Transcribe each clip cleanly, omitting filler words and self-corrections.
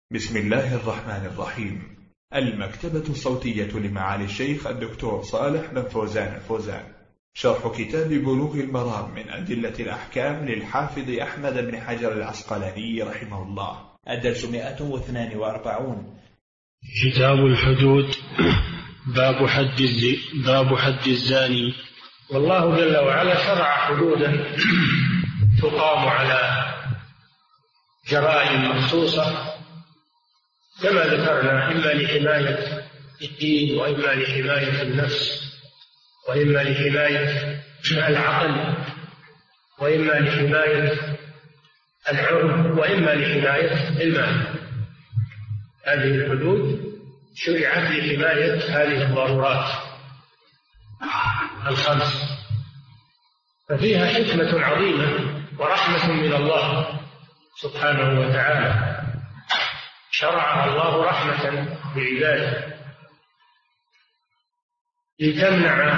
بسم الله الرحمن الرحيم. المكتبة الصوتية لمعالي الشيخ الدكتور صالح بن فوزان الفوزان، شرح كتاب بلوغ المرام من أدلة الأحكام للحافظ أحمد بن حجر العسقلاني رحمه الله. الدرس 142. كتاب الحدود. باب حد الزاني. والله جل وعلا شرع حدودا تقام على جرائم مخصوصة كما ذكرنا، إما لحماية الدين، وإما لحماية النفس، وإما لحماية العقل، وإما لحماية العرض، وإما لحماية المال. هذه الحدود شرعت لحماية هذه الضرورات الخمس، ففيها حكمة عظيمة ورحمة من الله سبحانه وتعالى، شرعها الله رحمة بعباده لتمنع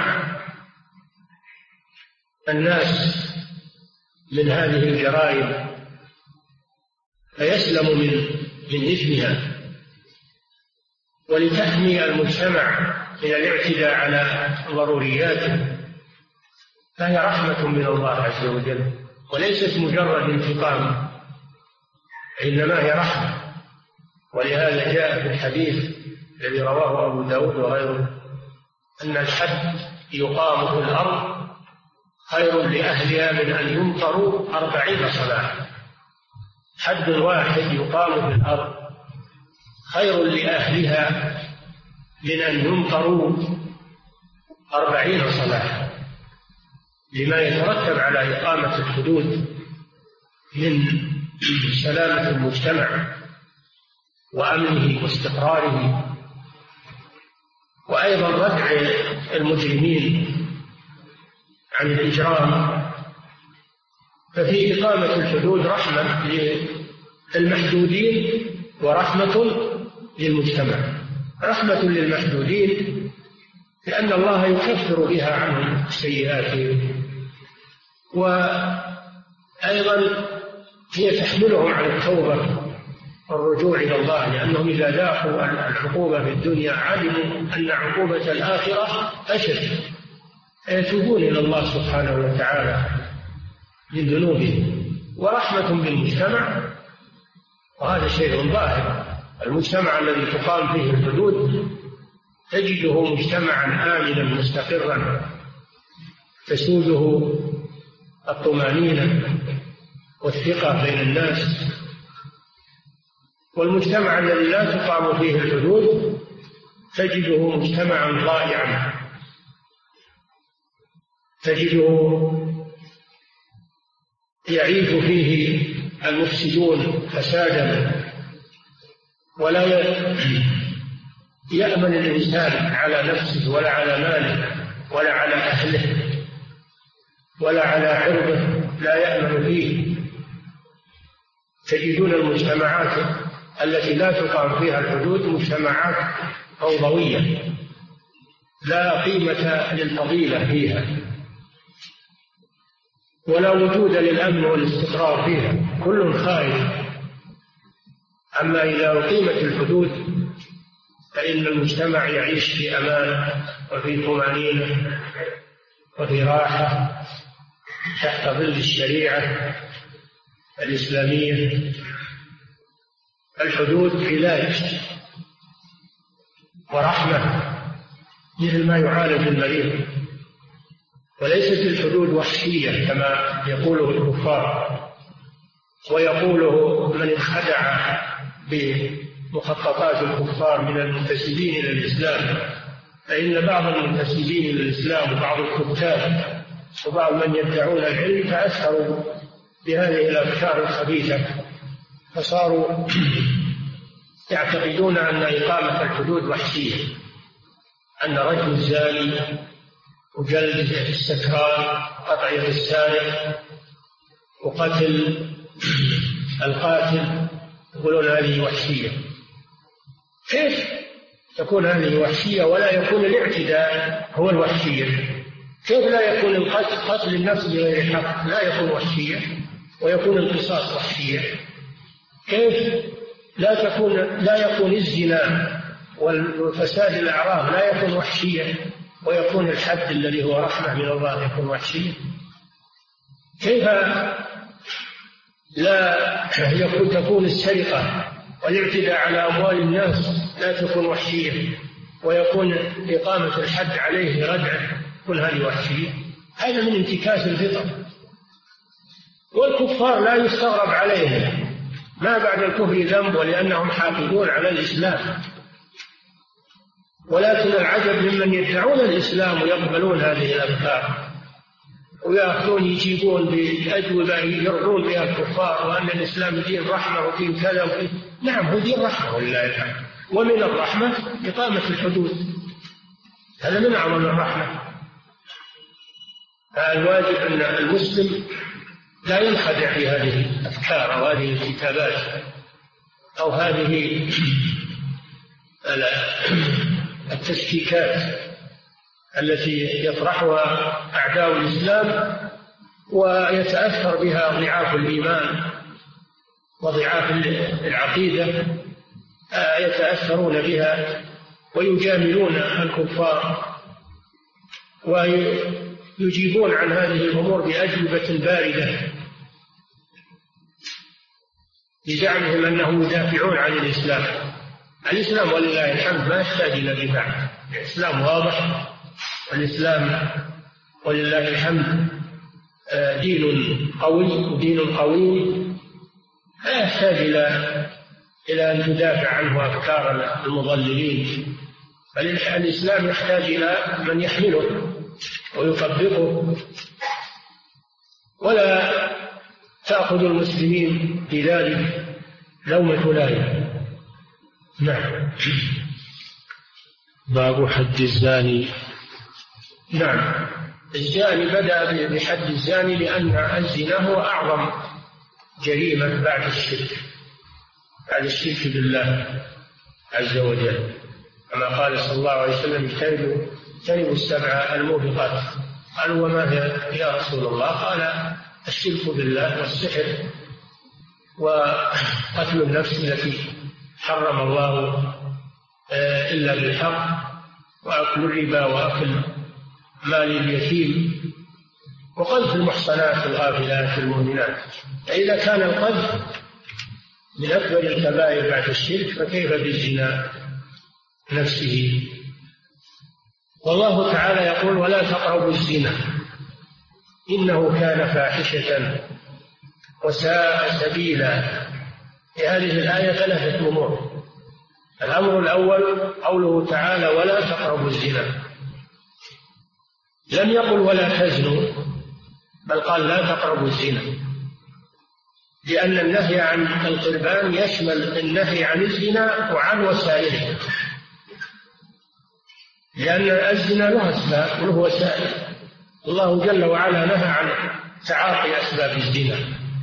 الناس من هذه الجرائم فيسلموا من إثمها، ولتحمي المجتمع من الاعتداء على ضرورياته، فهي رحمة من الله عز وجل، وليست مجرد انتقام، إنما هي رحمة. ولهذا جاء في الحديث الذي رواه أبو داود وغيره أن الحد يقام في الأرض خير لأهلها من أن يمطروا 40 صلاة. حد واحد يقام في الأرض خير لأهلها من أن يمطروا 40 صلاة، لما يترتب على إقامة الحدود من سلامة المجتمع وأمنه واستقراره، وأيضا ردع المجرمين عن الإجرام. ففي إقامة الحدود رحمة للمحدودين ورحمة للمجتمع. رحمة للمحدودين لأن الله يكفر بها عنهم سيئاتهم، وأيضا هي تحملهم على التوبة والرجوع إلى الله، لأنهم إذا ذاقوا العقوبة في الدنيا علموا أن عقوبة الآخرة أشد، فيتوبون إلى الله سبحانه وتعالى من ذنوبهم. ورحمة بالمجتمع، وهذا شيء ظاهر. المجتمع الذي تقام فيه الحدود تجده مجتمعا آمنا مستقرا تسوده الطمأنينة والثقة بين الناس. والمجتمع الذي لا تقام فيه الحدود تجده مجتمعا ضائعا، تجده يعيش فيه المفسدون فسادا، ولا يأمن الإنسان على نفسه ولا على ماله ولا على أهله ولا على عرضه، لا يأمن فيه. تجدون المجتمعات التي لا تقام فيها الحدود مجتمعات فوضوية لا قيمة للفضيلة فيها، ولا وجود للأمن والاستقرار فيها، كل خائف. أما إذا أقيمت الحدود فإن المجتمع يعيش في أمان وفي طمأنينة وفي راحة تحت ظل الشريعة الإسلامية. الحدود علاج ورحمة مثل ما يعالج المريض، وليست الحدود وحشية كما يقوله الكفار ويقوله من انخدع بمخططات الكفار من المنتسبين إلى الإسلام. فإن بعض المنتسبين إلى الإسلام وبعض الكتاب وبعض من يدعون العلم تأثروا بهذه الأفكار الخبيثة، فصاروا يعتقدون أن إقامة الحدود وحشية، أن رجم الزاني وجلد السكران قطع يد السارق وقتل القاتل، يقولون هذه وحشية. كيف تكون هذه وحشية ولا يكون الاعتداء هو الوحشية؟ كيف لا يكون قتل النفس بغير حق لا يكون وحشية ويكون القصاص وحشية؟ كيف لا يكون الزنا والفساد الأعراض لا يكون وحشيا، ويكون الحد الذي هو رحمة من الله يكون وحشيا؟ كيف لا تكون السرقة والاعتداء على أموال الناس لا تكون وحشية، ويكون إقامة الحد عليه ردعة؟ كل هذه وحشية. هذا من انتكاس الفطر. والكفار لا يستغرب عليهم ما بعد الكفر ذنب، ولأنهم حافظون على الإسلام. ولكن العجب ممن يدعون الإسلام ويقبلون هذه الأفكار ويأخذون يجيبون بأجوبة يرضون بها الكفار، وأن الإسلام دين رحمة ودين كذا. نعم، هو دين رحمة ولله الحمد، ومن الرحمة إقامة الحدود، هذا من أعظم الرحمة. فالواجب أن المسلم لا ينخدع في هذه الأفكار أو هذه الكتابات أو هذه التشكيكات التي يطرحها أعداء الإسلام ويتأثر بها ضعاف الإيمان وضعاف العقيدة، يتأثرون بها ويجاملون الكفار ويجيبون عن هذه الأمور بأجوبة باردة بزعمهم أنهم يدافعون عن الإسلام. الإسلام ولله الحمد ما يحتاج إلى دفاع، الإسلام واضح، والإسلام ولله الحمد دين قوي ودين قويم لا يحتاج إلى أن تدافع عنه أفكار المضللين، بل الإسلام يحتاج إلى من يحمله ويطبقه. ولا تأخذ المسلمين بذلك لومة لائم. نعم. باب حد الزاني. نعم، الزاني بدأ بحد الزاني لأن الزنا هو أعظم جريمة بعد الشرك، بعد الشرك بالله عز وجل، كما قال صلى الله عليه وسلم: اجتنبوا السبع الموبقات. قالوا: وما هي يا رسول الله؟ قال: الشرك بالله، والسحر، وقتل النفس التي حرم الله إلا بالحق، وأكل الربا، وأكل مال اليتيم، وقذف المحصنات الغافلات المؤمنات. فإذا كان القذف من أكبر الكبائر بعد الشرك فكيف بالزنا نفسه؟ والله تعالى يقول: ولا تقربوا الزنا إنه كان فاحشة وساء سبيلا. في هذه الآية 3 أمور. الأمر الأول قوله تعالى: ولا تقربوا الزنا، لم يقل ولا تزنوا، بل قال لا تقربوا الزنا، لأن النهي عن القربان يشمل النهي عن الزنا وعن وسائله، لأن الزنا له أسباب وله وسائل. الله جل وعلا نهى عن تعاطي أسباب الزنا،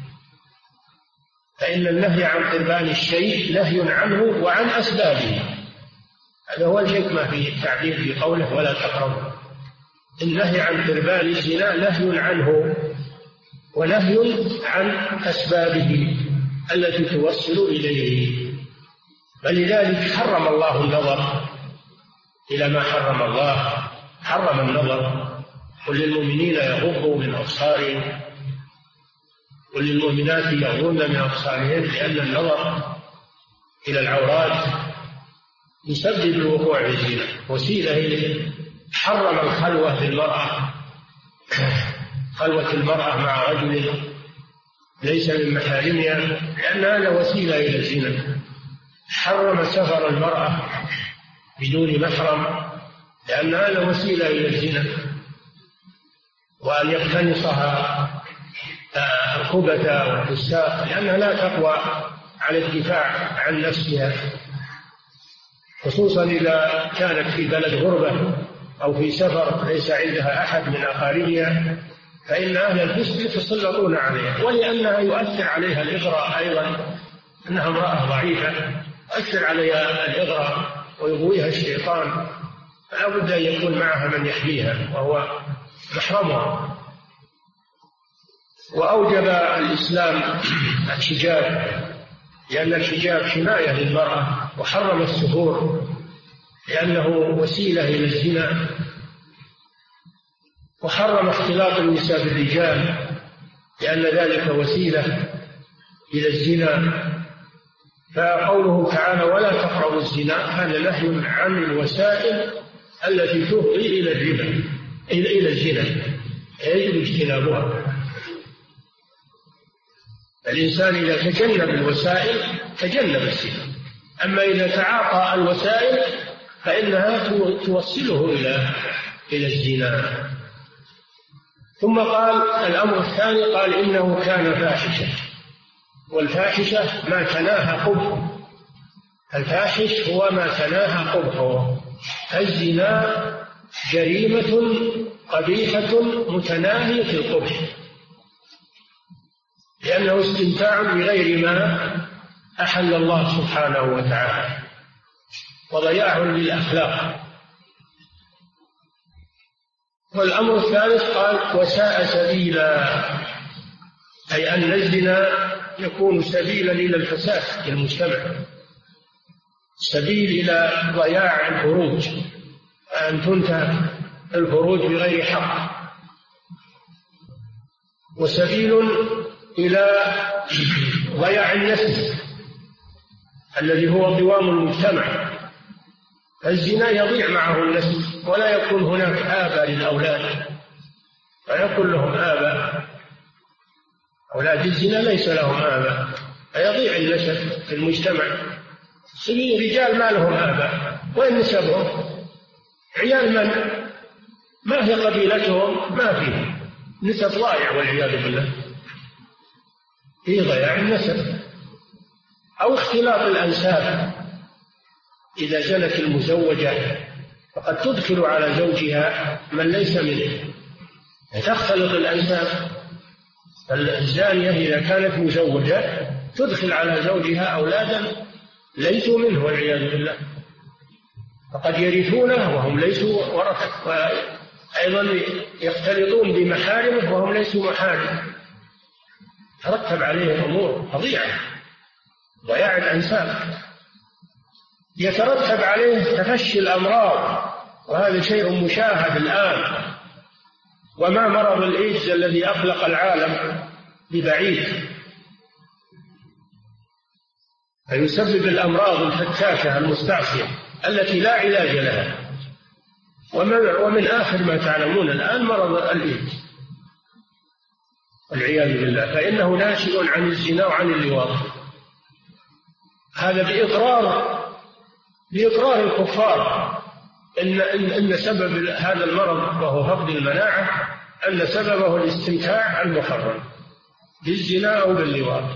فإن النهي عن قربان الشيء نهي عنه وعن أسبابه. هذا هو الحكمة في التعبير في قوله ولا تقربوا. النهي عن قربان الزنا نهي عنه ونهي عن أسبابه التي توصل إليه، فلذلك حرم الله النظر إلى ما حرم الله، حرم النظر. قل للمؤمنين يغضوا من أبصارهم وللمؤمنات يغضن من أبصارهن، لأن النظر إلى العورات يسبب الوقوع في الزنا، وسيلة إليه. حرم الخلوة بالمرأة، خلوة المرأة مع رجل ليس من محارمها، لأن هذا وسيلة إلى الزنا. حرم سفر المرأة بدون محرم، لأن هذا وسيلة إلى الزنا. وأن يقتنصها الخبث والفساق، لأنها لا تقوى على الدفاع عن نفسها، خصوصا إذا كانت في بلد غربة أو في سفر ليس عندها أحد من أقاربها، فإن أهل الفسق يتسلطون عليها، ولأنها يؤثر عليها الإغراء أيضا، أنها امرأة ضعيفة يؤثر عليها الإغراء ويغويها الشيطان، فلا بد أن يكون معها من يحميها وهو محرمها. وأوجب الإسلام الحجاب لأن الحجاب حماية للمرأة، وحرم السفور لأنه وسيلة إلى الزنا، وحرم اختلاط النساء بالرجال لأن ذلك وسيلة إلى الزنا. فقوله تعالى ولا تقربوا الزنا هذا نهي عن الوسائل التي تفضي إلى الربا إلى الزنا، يجب اجتنابها. الإنسان إذا تجنب الوسائل تجنب الزنا، أما إذا تعاطى الوسائل فإنها توصله إلى الزنا. ثم قال الأمر الثاني، قال إنه كان فاحشة، والفاحشة ما تناهى قبحه، الفاحش هو ما تناهى قبحه. الزنا جريمة قبيحة متناهية القبح، لأنه استمتاع بغير ما أحل الله سبحانه وتعالى، وضياع للأخلاق. والأمر الثالث قال وساء سبيلا، أي أن الزنا يكون سبيلا إلى الفساد في المجتمع، سبيل إلى ضياع الفروج، أن تنتهك الفروج بغير حق، وسبيل إلى ضياع النسل الذي هو قوام المجتمع. الزنا يضيع معه النسل، ولا يكون هناك آباء للأولاد، فيكون لهم آباء، أولاد الزنا ليس لهم آباء، فيضيع النسل في المجتمع. رجال ما لهم آباء، وين نسبهم؟ عيال من؟ ما هي قبيلتهم؟ ما فيه نسب، ضائع والعياذ بالله، في ضياع النسب. أو اختلاط الأنساب، إذا زنت المزوجة فقد تدخل على زوجها من ليس منه، تختلط الأنساب. الزانية إذا كانت مزوجة تدخل على زوجها أولادا ليسوا منه والعياذ بالله، فقد يرثونه وهم ليسوا ورثة، وأيضا يختلطون بمحارمه وهم ليسوا محارم، ترتب عليه أمور فظيعة، ضياع الأنساب. يترتب عليه تفشي الأمراض، وهذا شيء مشاهد الآن. وما مرض الإيدز الذي أقلق العالم ببعيد، فيسبب الأمراض الفتاكة المستعصية التي لا علاج لها. ومن آخر ما تعلمون الآن مرض الإيدز والعياذ بالله، فإنه ناشئ عن الزنا وعن اللواط. هذا بإقرار الكفار إن سبب هذا المرض وهو فقد المناعة أن سببه الاستمتاع المحرم بالزنا أو باللواط.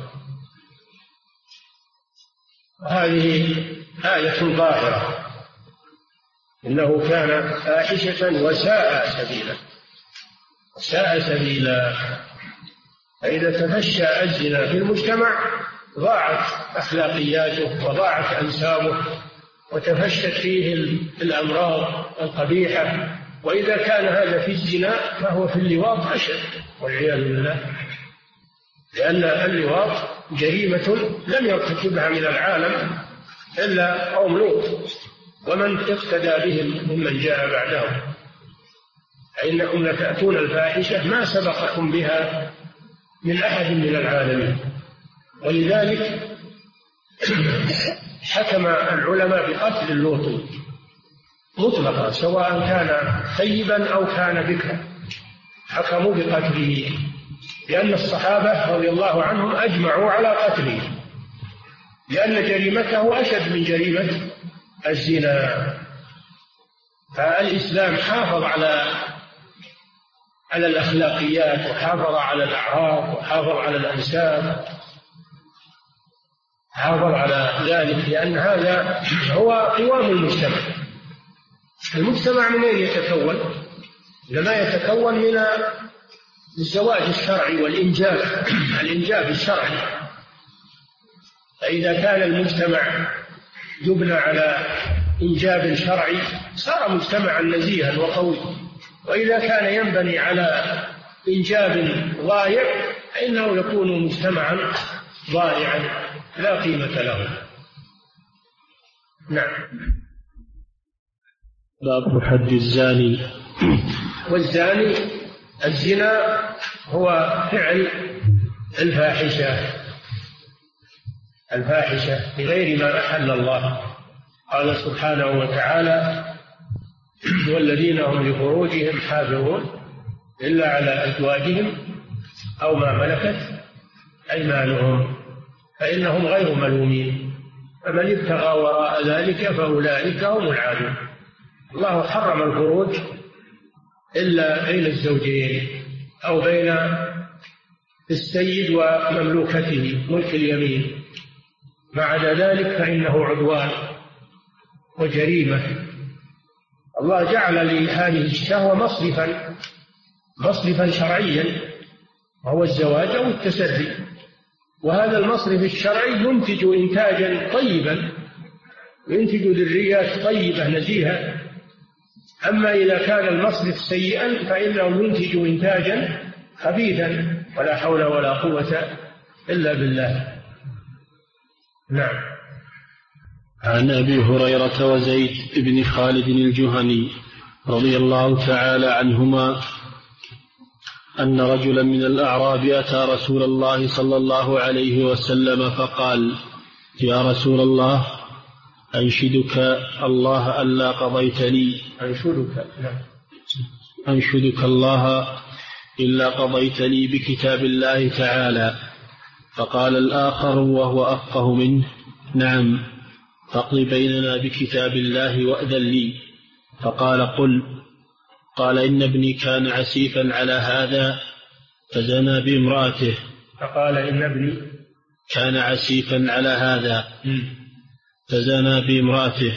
هذه آية ظاهرة، إنه كان فاحشة وساء سبيلا، وساء سبيلا. فإذا تفشى الزنا في المجتمع ضاعت أخلاقياته وضاعت أنسابه، وتفشت فيه الأمراض القبيحة. وإذا كان هذا في الزنا فهو في اللواط أشد والعياذ بالله، لأن اللواط جريمة لم يرتكبها من العالم إلا قوم لوط ومن اقتدى بهم ممن جاء بعدهم. فإنكم لتأتون الفاحشة ما سبقكم بها من أحد من العالمين. ولذلك حكم العلماء بقتل اللوط مطلقا، سواء كان ثيبا أو كان بكرا، حكموا بقتله، لأن الصحابة رضي الله عنهم أجمعوا على قتله، لأن جريمته أشد من جريمة الزنا. فالإسلام حافظ على الأخلاقيات، وحافظ على الأعراض، وحافظ على الأنساب، حافظ على ذلك، لأن هذا هو قوام المجتمع. المجتمع من أين يتكون؟ لما يتكون من الزواج الشرعي والإنجاب، الإنجاب الشرعي. فإذا كان المجتمع يبنى على إنجاب شرعي صار مجتمعا نزيها وقوي، وإذا كان ينبني على إنجاب ضايع فإنه يكون مجتمعا ضائعا لا قيمة له. نعم. باب حد الزاني. والزاني الزنا هو فعل الفاحشة بغير ما أحل الله. قال سبحانه وتعالى: والذين هم لفروجهم حافظون إلا على أزواجهم أو ما ملكت أيمانهم فإنهم غير ملومين فمن ابتغى وراء ذلك فأولئك هم العادون. الله حرم الفروج إلا بين الزوجين أو بين السيد ومملوكته ملك اليمين، ما عدا ذلك فإنه عدوان وجريمة. الله جعل لهذه الشهوة مصرفا شرعيا وهو الزواج أو التسري، وهذا المصرف الشرعي ينتج إنتاجا طيبا، ينتج ذريات طيبة نزيهة. أما إذا كان المصرف سيئا فإنه ينتج إنتاجا خبيثا ولا حول ولا قوة إلا بالله. نعم. عن أبي هريرة وزيد بن خالد الجهني رضي الله تعالى عنهما أن رجلا من الأعراب أتى رسول الله صلى الله عليه وسلم فقال: يا رسول الله، أنشدك الله ألا قضيت لي أنشدك الله إلا قضيت لي بكتاب الله تعالى. فقال الآخر وهو أفقه منه: نعم، فاقض بيننا بكتاب الله وأذن لي. فقال: قل. قال: إن ابني كان عسيفا على هذا فزنى بامرأته. فقال: إن ابني كان عسيفا على هذا فزنى بامرأته،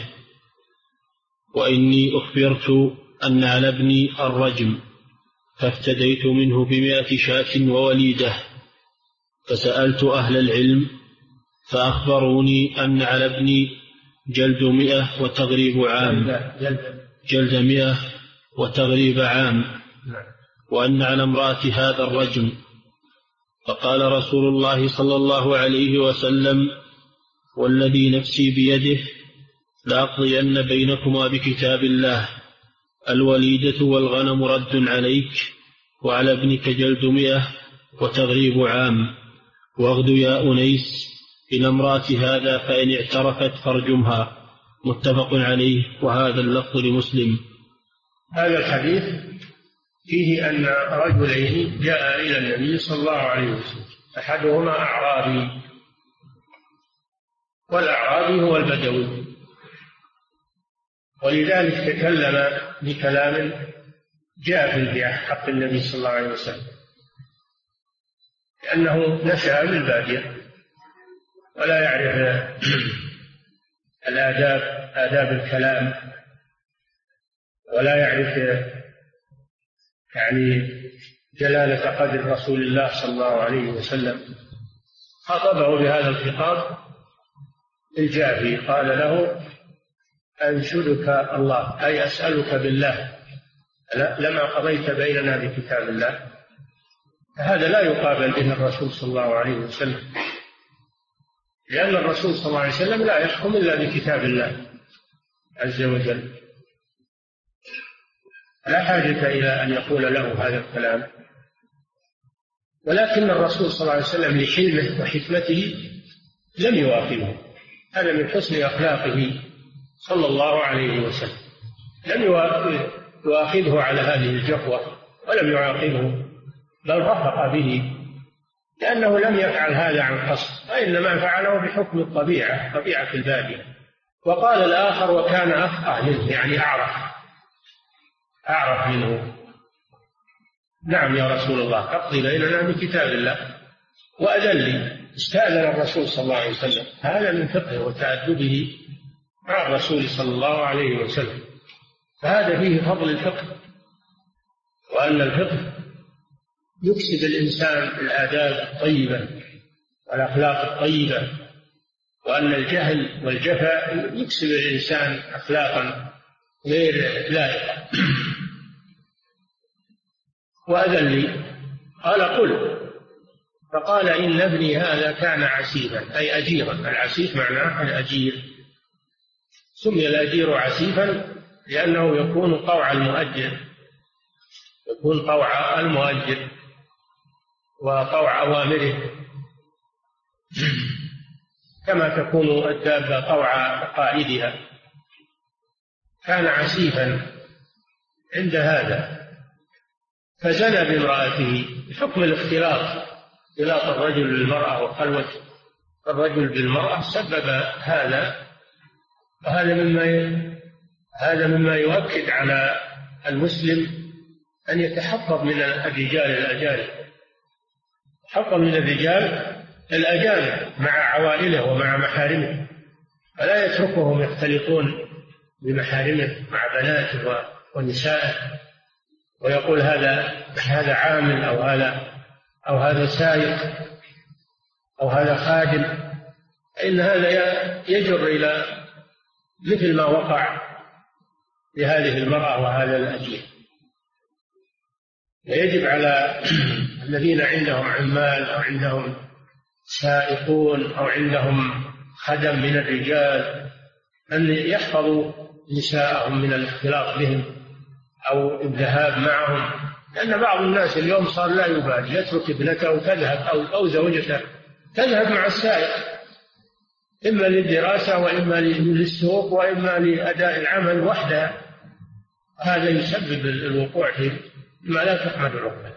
وإني أخبرت أن على ابني الرجم، فافتديت منه ب100 شاة ووليدة. فسألت أهل العلم فأخبروني أن على ابني جلد 100 وتغريب عام، جلد 100 وتغريب عام، وأن على امرأة هذا الرجم. فقال رسول الله صلى الله عليه وسلم: والذي نفسي بيده لأقضين بينكما بكتاب الله، الوليدة والغنم رد عليك، وعلى ابنك جلد 100 وتغريب عام، واغد يا أنيس إلى امرأة هذا فإن اعترفت فارجمها. متفق عليه، وهذا اللفظ لمسلم. هذا الحديث فيه أن رجلين جاء إلى النبي صلى الله عليه وسلم، أحدهما أعرابي، والأعرابي هو البدوي، ولذلك تكلم بكلام جاف في حق النبي صلى الله عليه وسلم، لأنه نشأ بالبادية ولا يعرف آداب الكلام، ولا يعرف يعني جلالة قدر رسول الله صلى الله عليه وسلم. خاطبه بهذا الخطاب الجافي، قال له: أنشدك الله، أي أسألك بالله لما قضيت بيننا بكتاب الله. هذا لا يقابل به الرسول صلى الله عليه وسلم، لأن الرسول صلى الله عليه وسلم لا يحكم إلا بكتاب الله عز وجل، لا حاجة إلى أن يقول له هذا الكلام. ولكن الرسول صلى الله عليه وسلم لحلمه وحكمته لم يواخذه، هذا من حسن أخلاقه صلى الله عليه وسلم، لم يواخذه على هذه الجفوة ولم يعاقبه، بل رفق به، لأنه لم يفعل هذا عن قصد، وإنما فعله بحكم الطبيعة، طبيعة البادية. وقال الآخر وكان أفقه منه، يعني أعرف منه: نعم يا رسول الله، اقضي بيننا بكتاب الله وأذن لي. استأذن الرسول صلى الله عليه وسلم، هذا من فقهه وتأدبه مع الرسول صلى الله عليه وسلم، فهذا فيه فضل الفقه، وأن الفقه يكسب الإنسان الآداب الطيبة والأخلاق الطيبة، وأن الجهل والجفاء يكسب الإنسان أخلاقا غير لائقة. وأذن لي، قال: قل. فقال إن ابني هذا كان عسيفا، أي أجيرا. العسيف معناه الأجير، سمي الأجير عسيفا لأنه يكون طوع المؤجر، يكون طوع المؤجر وطوع أوامره، كما تكون الدابة طوع قائدها. كان عسيفا عند هذا فزنى بامرأته بحكم الاختلاط، اختلاط الرجل بالمرأة وخلوة الرجل بالمرأة سبب هذا. هذا مما يؤكد على المسلم أن يتحفظ من الرجال الأجانب، يتحفظ من الرجال الأجانب مع عوائله ومع محارمه، فلا يتركهم يختلطون بمحارمه مع بناته ونسائه ويقول هذا عامل أو هذا سائق أو هذا خادم، إن هذا يجر إلى مثل ما وقع لهذه المرأة وهذا الأجير. يجب على الذين عندهم عمال أو عندهم سائقون أو عندهم خدم من الرجال أن يحفظوا نساءهم من الاختلاط بهم أو الذهاب معهم، لأن بعض الناس اليوم صار لا يبالي، يترك ابنته تذهب أو زوجته تذهب مع السائق، إما للدراسة وإما للسوق وإما لأداء العمل وحدها. هذا يسبب الوقوع في ما لا تحمد عقباه.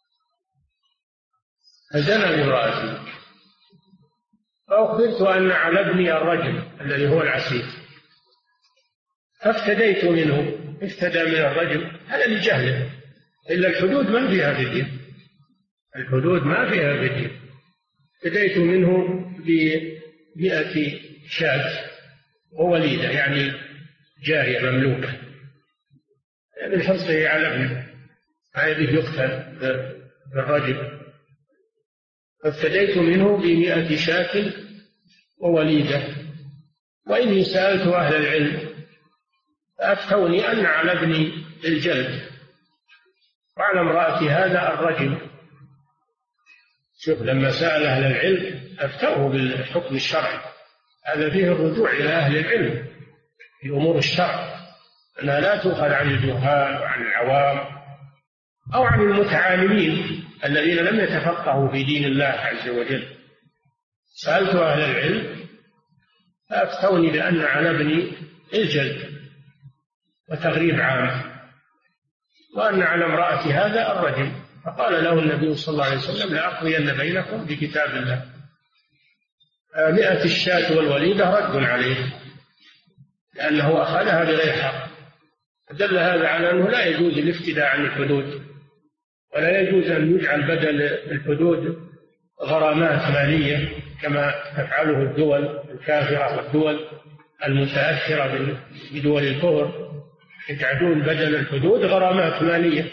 فزنى بامرأته فأخبرت أن على ابني الرجل الذي هو العسيف، فافتديت منه. افتدى من الرجل هذا لجهله، إلا الحدود ما فيها فدية، الحدود ما فيها فدية. افتديت منه ب100 شاة ووليدة، يعني جارية مملوكة، من حرصه على ابنه هذه يقتل بالرجل. فافتديت منه ب100 شاة ووليدة. وإني سألت أهل العلم فأفتوني أن على ابني الجلد وعلى امرأتي هذا الرجل. شوف، لما سأل أهل العلم أفتوه بالحكم الشرعي. هذا فيه الرجوع إلى أهل العلم في أمور الشرع، أنها لا تؤخذ عن الجهال وعن العوام أو عن المتعالمين الذين لم يتفقهوا في دين الله عز وجل. سألت أهل العلم فأفتوني بأن على ابني الجلد وتغريب عام، وأن على امرأتي هذا الرجل. فقال له النبي صلى الله عليه وسلم لأقضين بينكم بكتاب الله. 100 الشاة والوليدة رد عليه لأنه أخذها بغير حق. دل هذا على أنه لا يجوز الافتداء عن الحدود، ولا يجوز أن يجعل بدل الحدود غرامات مالية كما تفعله الدول الكافرة والدول المتأثرة بدول الكفر، يجعلون بدل الحدود غرامات مالية.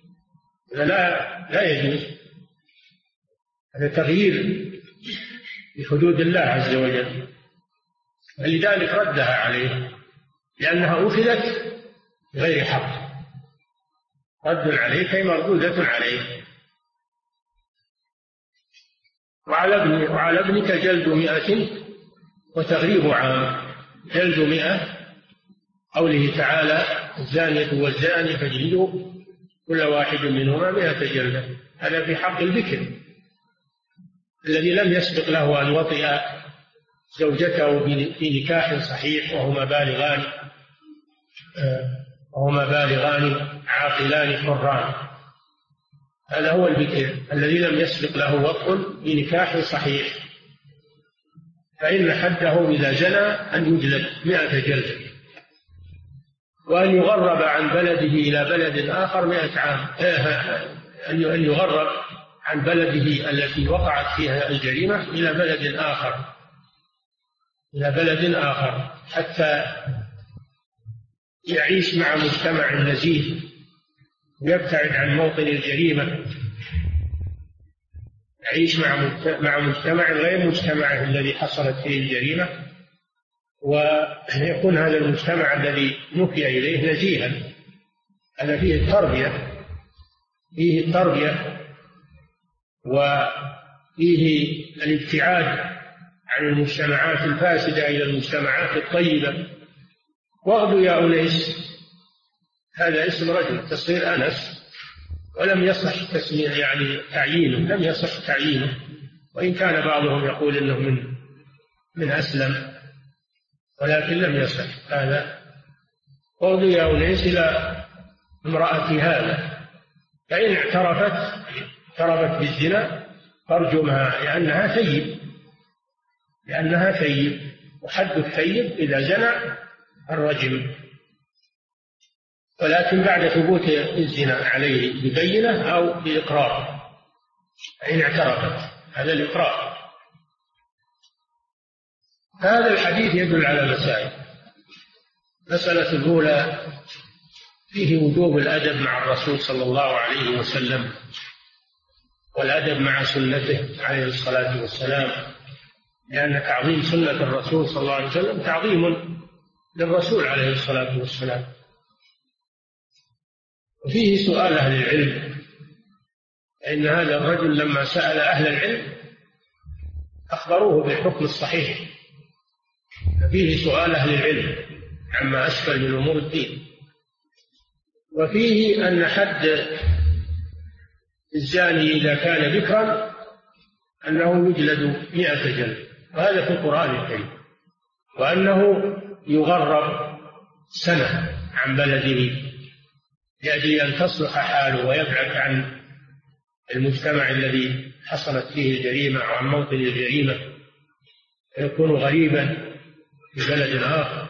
لا يجوز، هذا تغيير لحدود الله عز وجل. ولذلك ردها عليه لأنها أخذت بغير حق، رد عليك أي مردودة عليه. وعلى ابنك جلد 100 وتغريب عام. جلد 100 قوله تعالى الزانية والزاني فاجلدوا كل واحد منهما 100 جلدة. هذا في حق البكر الذي لم يسبق له أن وطئ زوجته في نكاح صحيح وهما بالغان عاقلان حران. هذا هو البكر الذي لم يسبق له وطء بنكاح صحيح، فإن حده إذا زنى أن يجلد 100 جلدة، وأن يغرب عن بلده إلى بلد آخر 100 عام. أن يغرب عن بلده التي وقعت فيها الجريمة إلى بلد آخر حتى يعيش مع مجتمع نزيه ويبتعد عن موطن الجريمة، يعيش مع مجتمع غير مجتمعه الذي حصلت فيه الجريمة، ويكون هذا المجتمع الذي نفي إليه نزيها. هذا فيه التربية فيه الابتعاد عن المجتمعات الفاسدة إلى المجتمعات الطيبة. واغدوا يا أنيس، هذا اسم رجل تصغير أنس، ولم يصح تسمية يعني تعيينه، لم يصح تعيينه، وإن كان بعضهم يقول إنه من أسلم، ولكن لم يصح هذا. واغدوا يا أنيس إلى امرأة هذا، فإن اعترفت بالزنا فارجمها لأنها ثيب، وحد الثيب إذا زنى الرجم، ولكن بعد ثبوت الزنا عليه ببينة أو بإقرار. فإن اعترفت، هذا الإقرار. هذا الحديث يدل على مسائل. مسألة الأولى فيه وجوب الأدب مع الرسول صلى الله عليه وسلم، والأدب مع سنته عليه الصلاة والسلام، لأن تعظيم سنة الرسول صلى الله عليه وسلم تعظيم للرسول عليه الصلاة والسلام. وفيه سؤال أهل العلم، فإن هذا الرجل لما سأل أهل العلم أخبروه بالحكم الصحيح، ففيه سؤال أهل العلم عما أشكل من أمور الدين. وفيه أن حد الزاني إذا كان بكرا أنه يجلد 100 جلد، وهذا في القرآن الكريم، وأنه يغرب سنة عن بلده لأجل أن تصلح حاله ويبعد عن المجتمع الذي حصلت فيه الجريمة أو عن موطن الجريمة، فيكون غريبا في بلد آخر.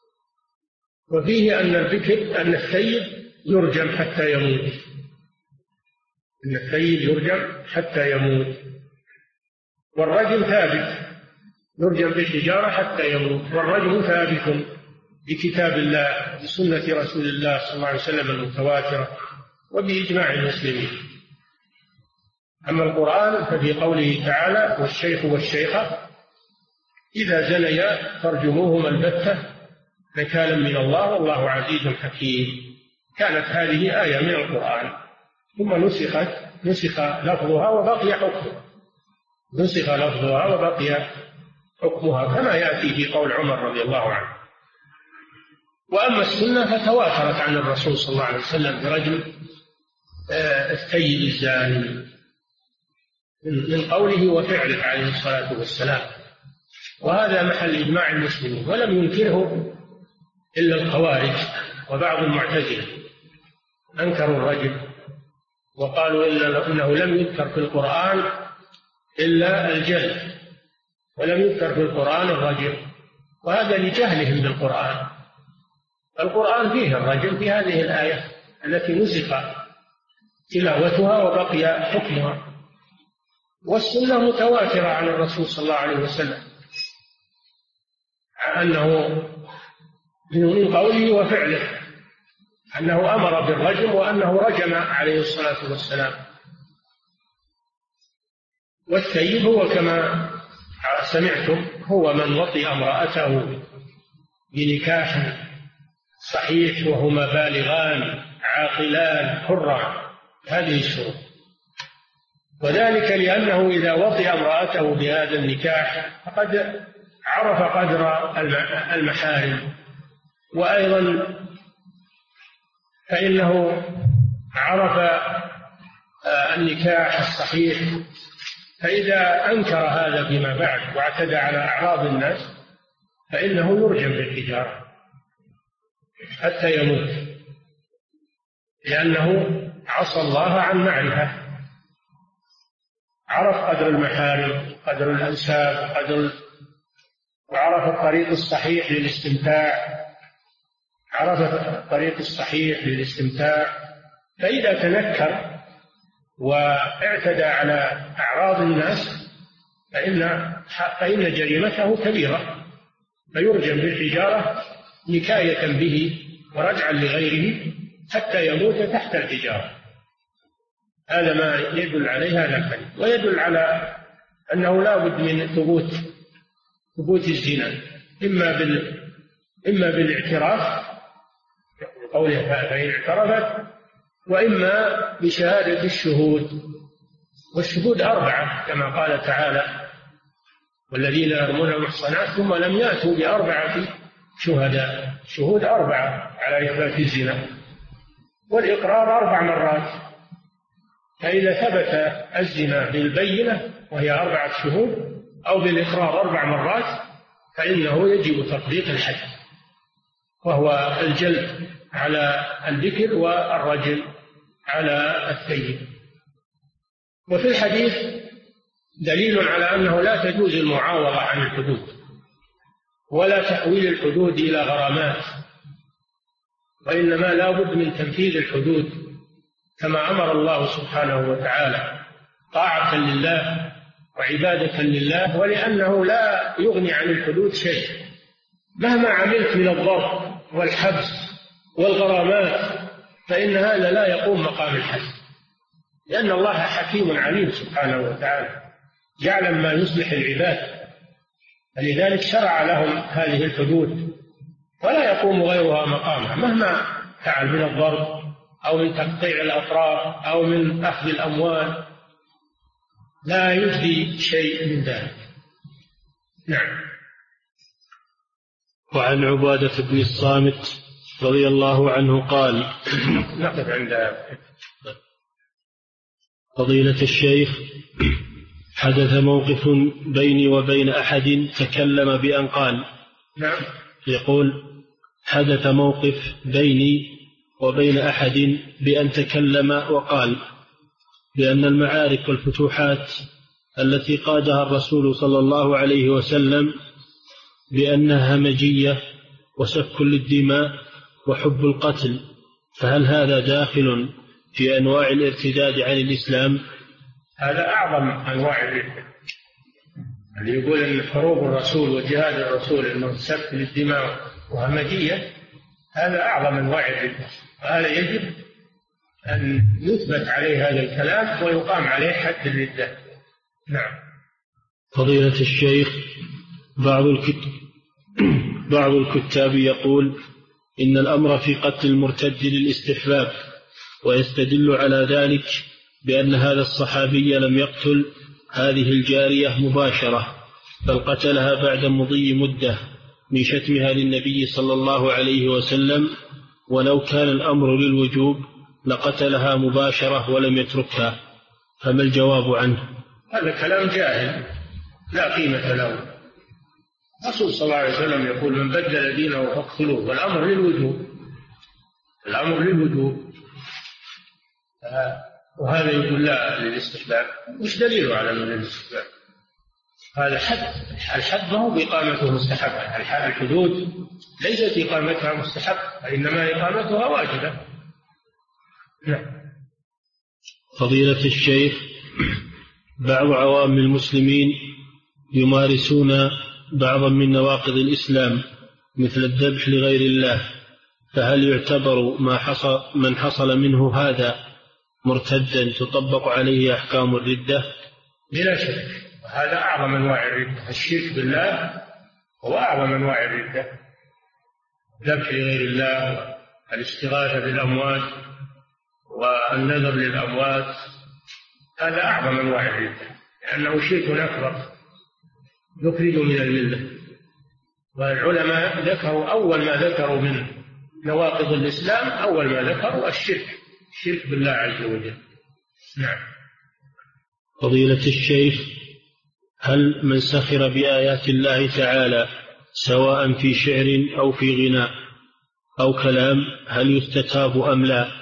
وفيه أن الثيب يرجم حتى يموت، أن الثيب يرجم حتى يموت، والرجم ثابت، يرجم بالحجارة حتى يموت، والرجم ثابت بكتاب الله بسنة رسول الله صلى الله عليه وسلم المتواترة وبإجماع المسلمين. أما القرآن ففي قوله تعالى: والشيخ والشيخة إذا زنيا فارجموهما البتة نكالا من الله والله عزيز حكيم. كانت هذه آية من القرآن ثم نسخ لفظها وبقي حكمها، نسخ لفظها وبقي حكمها كما يأتي في قول عمر رضي الله عنه. وأما السنة فتواترت عن الرسول صلى الله عليه وسلم برجم الثيب الزاني من قوله وفعله عليه الصلاة والسلام، وهذا محل إجماع المسلمين، ولم ينكره إلا الخوارج وبعض المعتزلة، أنكروا الرجم وقالوا إنه لم يذكر في القرآن إلا الجلد ولم يذكر في القرآن الرجم، وهذا لجهلهم بالقرآن. القرآن فيه الرجم في هذه الآية التي نسخ تلاوتها وبقي حكمها، والسنة متواترة عن الرسول صلى الله عليه وسلم أنه من قوله وفعله أنه أمر بالرجم وأنه رجم عليه الصلاة والسلام. والثيب هو كما سمعتم هو من وطئ امرأته بنكاح صحيح وهما بالغان عاقلان حران، هذه الشروط. وذلك لأنه إذا وطئ امرأته بهذا النكاح فقد عرف قدر المحارم، وأيضا فإنه عرف النكاح الصحيح، فإذا أنكر هذا فيما بعد واعتدى على أعراض الناس فإنه يرجم بالحجارة حتى يموت، لأنه عصى الله عن معرفة، عرف قدر المحارم، قدر الأنساب، وعرف الطريق الصحيح للاستمتاع، فإذا تنكر واعتدى على أعراض الناس فإن جريمته كبيرة، فيرجم بالحجارة نكاية به ورجعا لغيره حتى يموت تحت الحجارة. هذا ما يدل عليه هذا الحديث، ويدل على أنه لا بد من ثبوت الزنا إما بالاعتراف قوله فإن اعترفت، وإما بشهادة الشهود والشهود 4 كما قال تعالى: والذين يرمون المحصنات ثم لم يأتوا ب4 شهداء. شهود 4 على إثبات الزنا، والإقرار 4 مرات. فإذا ثبت الزنا بالبينة وهي 4 شهود أو بالإقرار 4 مرات فإنه يجب تطبيق الحد، وهو الجلد على البكر والرجل على الثيب. وفي الحديث دليل على أنه لا تجوز المعاوضة عن الحدود، ولا تأويل الحدود إلى غرامات، وإنما لا بد من تنفيذ الحدود كما أمر الله سبحانه وتعالى، طاعة لله وعبادة لله، ولأنه لا يغني عن الحدود شيء مهما عملت من الضرب والحبس والغرامات، فإن هذا لا يقوم مقام الحد، لأن الله حكيم عليم سبحانه وتعالى يعلم ما يصلح العباد، فلذلك شرع لهم هذه الحدود ولا يقوم غيرها مقامها مهما فعل من الضرب أو من تقطيع الأطراف أو من أخذ الأموال، لا يجدي شيء من ذلك. نعم. وعن عبادة بن الصامت رضي الله عنه قال: نقف عند فضيلة الشيخ، حدث موقف بيني وبين أحد تكلم بأن قال. نعم. يقول: حدث موقف بيني وبين أحد بأن تكلم وقال بأن المعارك والفتوحات التي قادها الرسول صلى الله عليه وسلم بأنها همجية وسفك للدماء وحب القتل، فهل هذا داخل في أنواع الارتداد عن الإسلام؟ هذا أعظم أنواع الارتداد، اللي يقول أن حروب الرسول وجهاد الرسول أنه سفك للدماء وهمجية، هذا أعظم أنواع الارتداد، وهذا يجب أن يثبت عليه هذا الكلام ويقام عليه حد الردة. نعم. فضيلة الشيخ، بعض الكتاب يقول إن الأمر في قتل المرتد للاستحباب، ويستدل على ذلك بأن هذا الصحابي لم يقتل هذه الجارية مباشرة، بل قتلها بعد مضي مدة من شتمها للنبي صلى الله عليه وسلم، ولو كان الأمر للوجوب لقتلها مباشرة ولم يتركها، فما الجواب عنه؟ هذا كلام جاهل لا قيمة له. الرسول صلى الله عليه وسلم يقول: من بدل دينه فاقتلوه، والأمر للوجوب، الأمر للوجوب، وهذا يقول لا للاستحباب. وش دليله على أنه للاستحباب؟ هذا حد، الحد ما هو بإقامته مستحبة، الحدود ليست إقامتها مستحبة، إنما إقامتها واجبة. نعم. فضيلة الشيخ، بعض عوام المسلمين يمارسون بعضا من نواقض الإسلام مثل الذبح لغير الله، فهل يعتبر من حصل منه هذا مرتدا تطبق عليه أحكام الردة؟ بلا شك، هذا أعظم أنواع الردة، الشرك بالله هو أعظم أنواع الردة، الذبح لغير الله، الاستغاثة بالأموات والنذر للأموات، هذا أعظم أنواع الردة، لأنه شرك أكبر يخرج من الملة. والعلماء ذكروا أول ما ذكروا من نواقض الإسلام، أول ما ذكروا الشرك بالله عز وجل. نعم. فضيلة الشيخ، هل من سخر بآيات الله تعالى سواء في شعر أو في غناء أو كلام هل يستتاب أم لا؟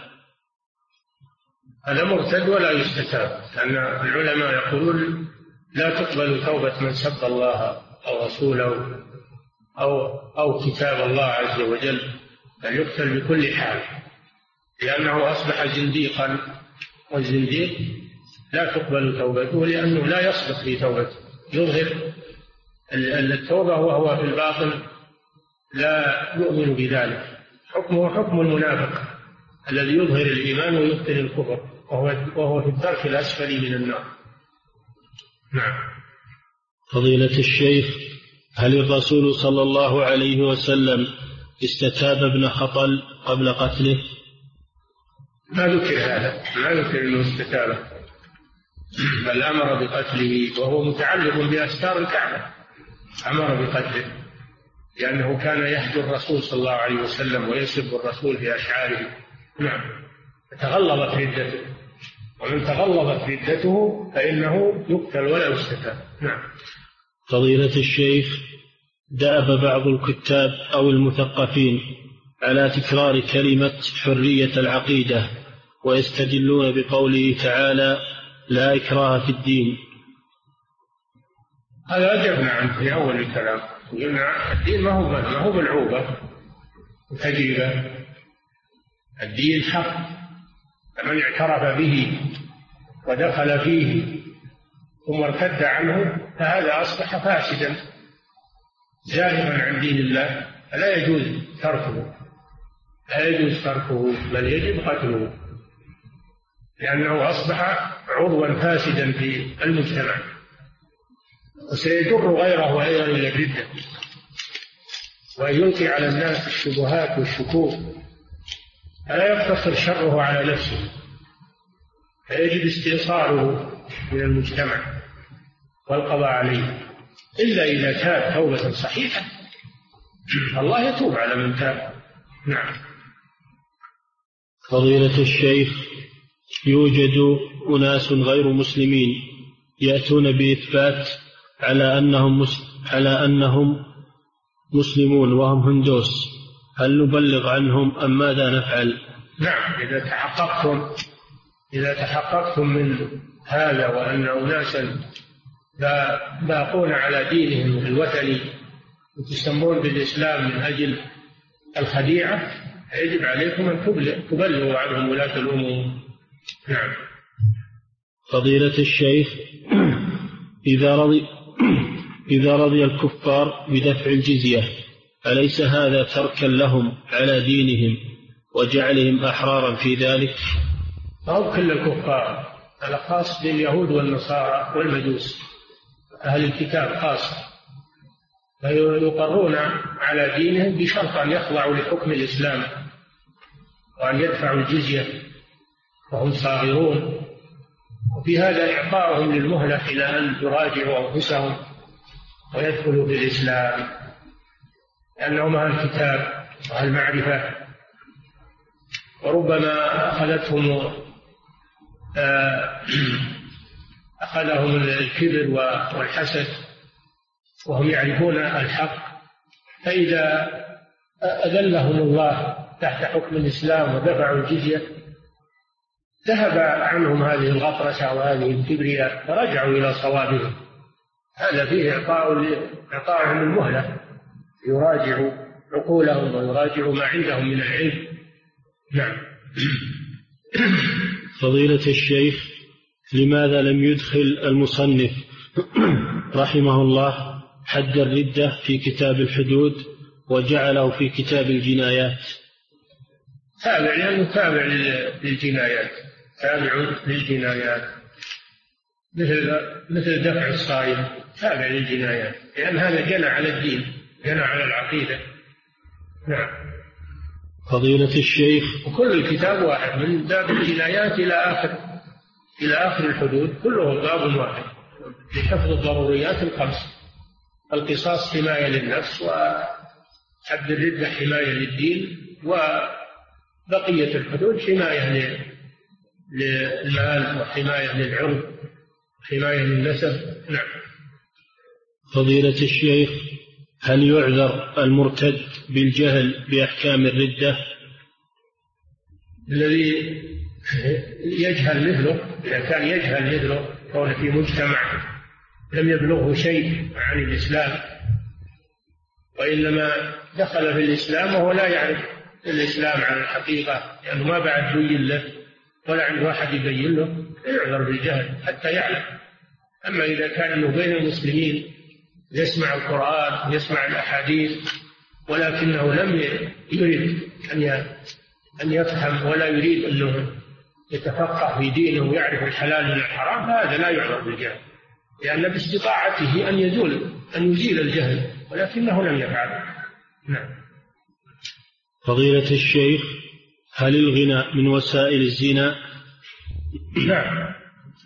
هذا مرتد ولا يستتاب، لأن العلماء يقولون لا تقبل توبة من سب الله أو رسوله أو كتاب الله عز وجل، بل يقتل بكل حال، لأنه أصبح زنديقا، والزنديق لا تقبل توبته لأنه لا يصدق في توبته، يظهر التوبة وهو في الباطن لا يؤمن بذلك، حكمه حكم المنافق الذي يظهر الإيمان ويبطن الكفر، وهو في الدرك الأسفل من النار. نعم. فضيلة الشيخ، هل الرسول صلى الله عليه وسلم استتاب ابن خطل قبل قتله؟ ما ذكر هذا، ما ذكر أنه استتابه، بل أمر بقتله، وهو متعلق بأستار الكعبة. أمر بقتله لأنه كان يهجو الرسول صلى الله عليه وسلم ويسب الرسول بأشعاره. نعم. تغلظت ردته، ومن تغلظت ردته فإنه يقتل ولا يستتاب. نعم. فضيلة الشيخ، دأب بعض الكتاب أو المثقفين على تكرار كلمة حرية العقيدة، ويستدلون بقوله تعالى: لا إكراه في الدين. هذا أجبنا عنه في أول الكلام، قلنا الدين ما هو بالعوبة وتجربة. الدين حق، فمن اعترف به ودخل فيه ثم ارتد عنه فهذا أصبح فاسدا زائغا عن دين الله، فلا يجوز تركه، بل يجب قتله، لأنه أصبح عضوا فاسدا في المجتمع، وسيجر غيره أيضا إلى الردة، ويلقي على الناس الشبهات والشكوك، فلا يقتصر شره على نفسه، فيجب استئصاله من المجتمع والقضاء عليه، إلا إذا تاب توبة صحيحة الله يتوب على من تاب. نعم. فضيلة الشيخ، يوجد أناس غير مسلمين يأتون بإثبات على أنهم مسلمون وهم هندوس، هل نبلغ عنهم أم ماذا نفعل؟ نعم، إذا تحققتم من هذا وأن أناسا باقون على دينهم الوثني وتسمون بالإسلام من أجل الخديعة، يجب عليكم أن تبلغوا عنهم ولاة الأمور. نعم. فضيلة الشيخ، إذا رضي الكفار بدفع الجزية أليس هذا تركا لهم على دينهم وجعلهم أحرارا في ذلك؟ أو كل الكفار، هذا خاص باليهود والنصارى والمجوس، أهل الكتاب خاص، فيقرون على دينهم بشرط أن يخضعوا لحكم الإسلام وأن يدفعوا الجزية وهم صاغرون، وفي هذا إعطاؤهم للمهلة إلى أن يراجعوا أنفسهم ويدخلوا في الإسلام، لأنهم أهل الكتاب وأهل المعرفة، وربما أخذهم الكبر والحسد وهم يعرفون الحق، فإذا أذلهم الله تحت حكم الإسلام ودفعوا الجزية ذهب عنهم هذه الغطرسة وهذه الكبرياء فرجعوا إلى صوابهم. هذا فيه إعطاءهم المهلة يراجعوا عقولهم ويراجعوا ما عندهم من العلم. نعم. فضيلة الشيخ، لماذا لم يدخل المصنف رحمه الله حد الردة في كتاب الحدود وجعله في كتاب الجنايات؟ لأنه تابع للجنايات، مثل دفع الصائم تابع للجنايات، لأن هذا جنى على الدين، جنى على العقيدة. نعم. فضيلة الشيخ، وكل الكتاب واحد من باب الجنايات إلى آخر الحدود، كله باب واحد لحفظ الضروريات الخمس: القصاص حماية للنفس، وحد الردة حماية للدين، وبقية الحدود حماية للمال وحماية للعرض وحماية للنسب. نعم. فضيلة الشيخ، هل يعذر المرتد بالجهل بأحكام الردة؟ الذي يجهل مثله، إذا كان يجهل مثله كونه في مجتمع لم يبلغه شيء عن الإسلام، وإنما دخل في الإسلام وهو لا يعرف الإسلام عن الحقيقة، لأنه ما بعد بين له ولا عنده أحد يبين له، يعذر بالجهل حتى يعلم. أما إذا كان أنه بين المسلمين يسمع القرآن ويسمع الأحاديث ولكنه لم يريد أن يفهم ولا يريد أنه يتفقه في دينه ويعرف الحلال من الحرام، فهذا لا يعذر بالجهل، لأن باستطاعته أن يزيل الجهل، ولكنه لم يفعل. نعم. فضيلة الشيخ، هل الغنى من وسائل الزنا؟ نعم،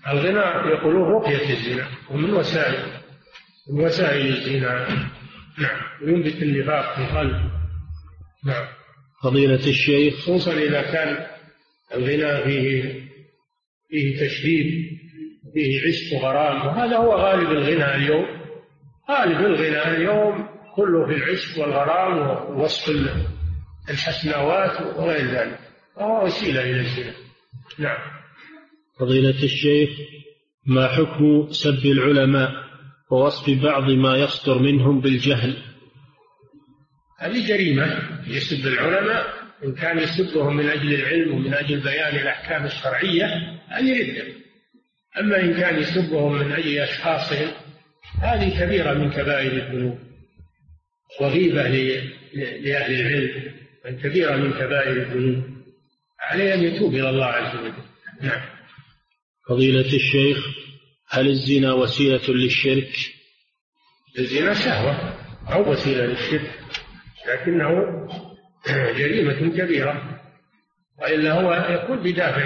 الغنى يقولون رقية الزنا ومن وسائل الزنا. نعم. وينبت النفاق في القلب. نعم. فضيلة الشيخ، خصوصا إذا كان الغنى فيه تشديد، فيه عشق وغرام، وهذا هو غالب الغنى اليوم. غالب الغنى اليوم كله في العشق والغرام ووصف الحسنوات وغير ذلك، وهو وسيلة إلى الزنا. نعم. فضيلة الشيخ، ما حكم سب العلماء ووصف بعض ما يصدر منهم بالجهل؟ هذه جريمة. يسب العلماء إن كان يسبهم من أجل العلم ومن أجل بيان الأحكام الشرعية هذه ردة. أما إن كان يسبهم من أجل أشخاصهم هذه كبيرة من كبائر الذنوب، وغيبة لأهل العلم من كبيرة من كبائر الذنوب، عليه أن يتوب إلى الله عز وجل. نعم. فضيلة الشيخ، هل الزنا وسيلة للشرك؟ الزنا شهوة أو وسيلة للشرك، لكنه جريمة كبيرة، وإلا هو يكون بدافع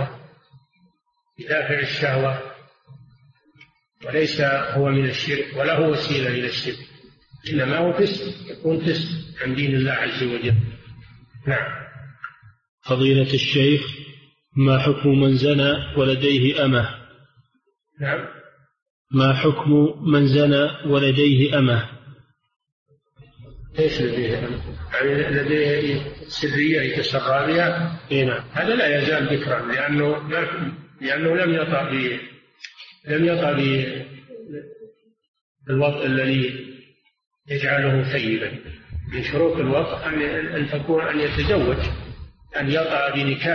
الشهوة وليس هو من الشرك ولا هو وسيلة إلى الشرك، إنما هو فسق، يكون فسق عن دين الله عز وجل. نعم. فضيلة الشيخ، ما حكم من زنى ولديه أمة؟ نعم. ما حكم من زنى ولديه أمة؟ ايش لديه أمة؟ يعني لديه سرية يتسرى بها؟ نعم. هذا لا يزال ذكرا، لأنه لم يطع بالوطء الذي يجعله ثيبا. من شروط الوطء أن يتزوج، أن يطع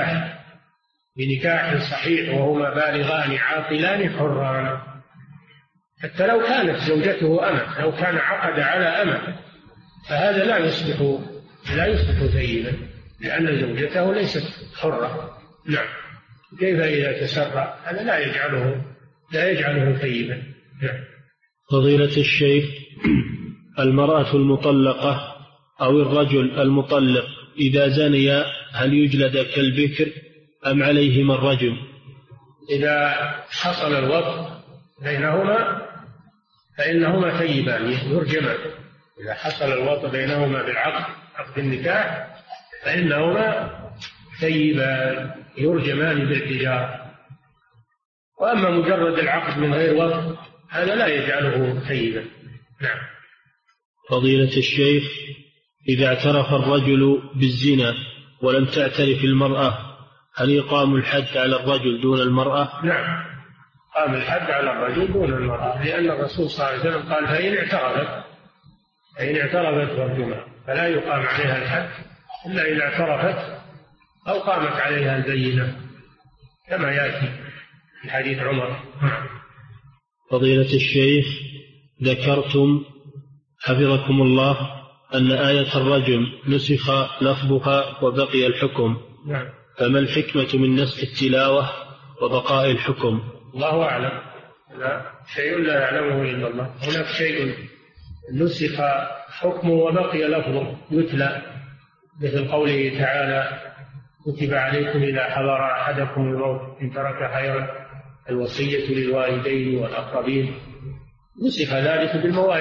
بنكاح صحيح وهما بالغان عاقلان حران، حتى لو كانت زوجته أمة، لو كان عقد على أمة فهذا لا يصبح ثيبا، لأن زوجته ليست حرة. نعم. كيف إذا تسرع؟ هذا لا يجعله ثيبا. نعم. فضيلة الشيخ، المرأة المطلقة أو الرجل المطلق إذا زنيا هل يجلد كالبكر أم عليهما الرجم؟ إذا حصل الوطء بينهما فإنهما ثيبان يرجمان. إذا حصل الوطء بينهما عقد النكاح فإنهما ثيبان يرجمان بالحجارة. وأما مجرد العقد من غير وطء هذا لا يجعله ثيبا. نعم. فضيلة الشيخ، إذا اعترف الرجل بالزنا ولم تعترف المرأة هل يقام الحد على الرجل دون المرأة؟ نعم، قام الحد على الرجل دون المرأة، لأن الرسول صلى الله عليه وسلم قال فإن اعترفت فارجمها، فلا يقام عليها الحد إلا إذا اعترفت أو قامت عليها البينة كما يأتي في حديث عمر. فضيلة الشيخ، ذكرتم حفظكم الله أن آية الرجم نسخ لفظها وبقي الحكم. نعم. فما الحكمة من نسخ التلاوة وبقاء الحكم؟ الله أعلم، لا شيء لا يعلمه إلا الله. هناك شيء نسخ حكمه وبقي لفظه يتلى، مثل قوله تعالى كتب عليكم إذا حضر أحدكم الموت إن ترك خيرا الوصية للوالدين والأقربين. نسخ ذلك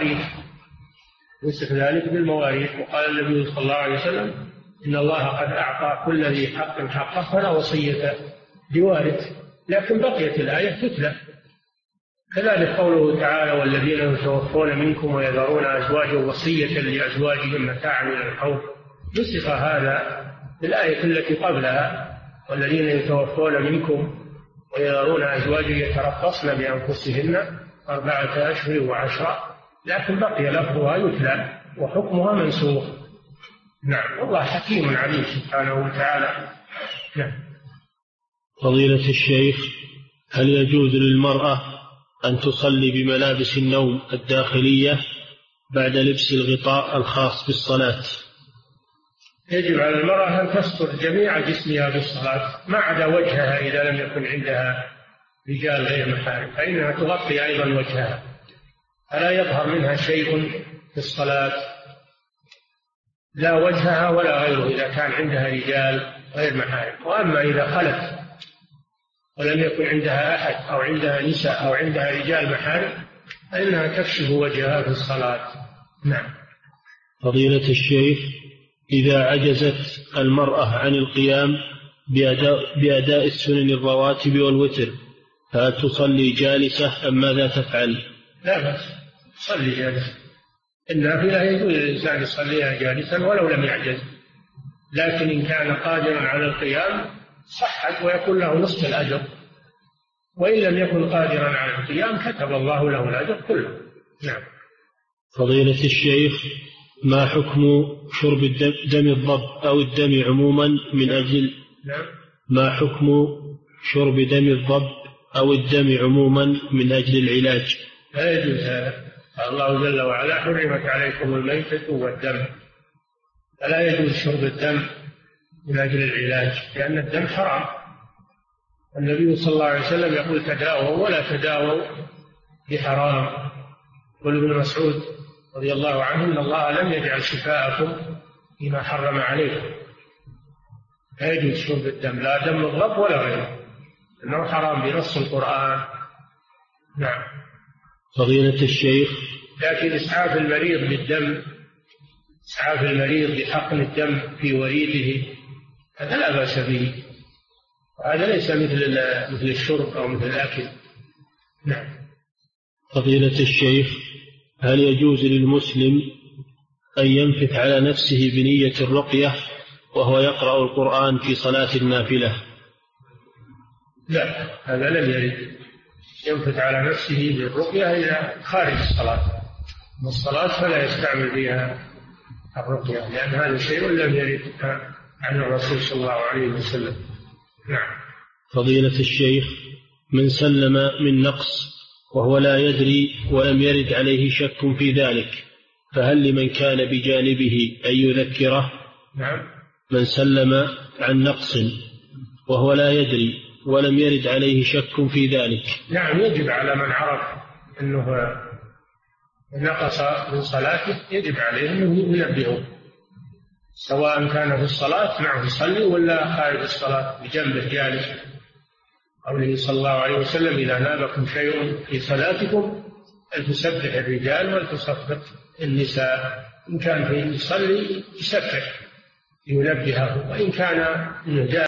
بالمواريث. وقال النبي صلى الله عليه وسلم إن الله قد أعطى كل ذي حق حقه فلا وصية لوارث، لكن بقيت الآية تتلى. كذلك قوله تعالى والذين يتوفون منكم ويذرون أزواجا وصية لأزواجهم متاعا إلى الحول. نسخ هذا بالآية التي قبلها والذين يتوفون منكم ويذرون أزواجا يتربصن بأنفسهن 4 أشهر و10، لكن بقي لفظها يتلى وحكمها منسوخ. نعم، والله حكيم عليم سبحانه وتعالى. نعم. فضيلة الشيخ، هل يجوز للمرأة أن تصلي بملابس النوم الداخلية بعد لبس الغطاء الخاص بالصلاة؟ يجب على المرأة أن تستر جميع جسمها بالصلاة ما عدا وجهها إذا لم يكن عندها رجال غير محارم، فإنها تغطي أيضا وجهها فلا يظهر منها شيء في الصلاة، لا وجهها ولا غيره إذا كان عندها رجال غير محارم. وأما إذا ولم يكن عندها أحد أو عندها نساء أو عندها رجال محارم فإنها تكشف وجهها في الصلاة. نعم. فضيلة الشيخ، إذا عجزت المرأة عن القيام بأداء السنن الرواتب والوتر فهل تصلي جالسة أم ماذا تفعل؟ لا بأس، تصلي جالسة. النافلة يجوز الإنسان يصليها جالسا ولو لم يعجز، لكن إن كان قادرا على القيام صحت ويكون له نصف الأجر، وإن لم يكن قادرا على القيام كتب الله له الأجر كله. نعم. فضيلة الشيخ، ما حكم شرب دم الضب أو الدم عموما من أجل ما حكم شرب دم الضب أو الدم عموما من أجل العلاج؟ لا يجوز هذا. الله جل وعلا حرمت عليكم الميتة والدم، فلا يجوز شرب الدم من أجل العلاج، لأن الدم حرام. النبي صلى الله عليه وسلم يقول تداووا ولا تداووا بحرام. قال ابن مسعود رضي الله عنه إن الله لم يجعل شفاءكم فيما حرم عليكم. لا يجوز شرب الدم، لا دم الضب ولا غيره، إنه حرام بنص القرآن. نعم. فضيلة الشيخ، لكن إسعاف المريض بالدم، إسعاف المريض بحقن الدم في وريده هذا لا بأس به، هذا ليس مثل الشرب أو مثل الأكل. نعم. فضيلة الشيخ، هل يجوز للمسلم أن ينفث على نفسه بنية الرقية وهو يقرأ القرآن في صلاة النافلة؟ لا، هذا لم يرد. ينفث على نفسه بالرقية إلى خارج الصلاة، من الصلاة فلا يستعمل فيها الرقية، لأن هذا شيء لم يرد عن الرسول صلى الله عليه وسلم. نعم. فضيلة الشيخ، من سلم من نقص وهو لا يدري ولم يرد عليه شك في ذلك فهل لمن كان بجانبه أن يذكره؟ نعم. من سلم عن نقص وهو لا يدري ولم يرد عليه شك في ذلك. نعم، يجب على من عرف أنه نقص من صلاته يجب عليه أنه ينبهه، سواء كان في الصلاة معه يصلي ولا خارج الصلاة بجنبه جالس. قوله صلى الله عليه وسلم إذا نابكم شيء في صلاتكم فلتسبح الرجال ولتصفق النساء. إن كان يصلي يسبح ينبهه، وإن كان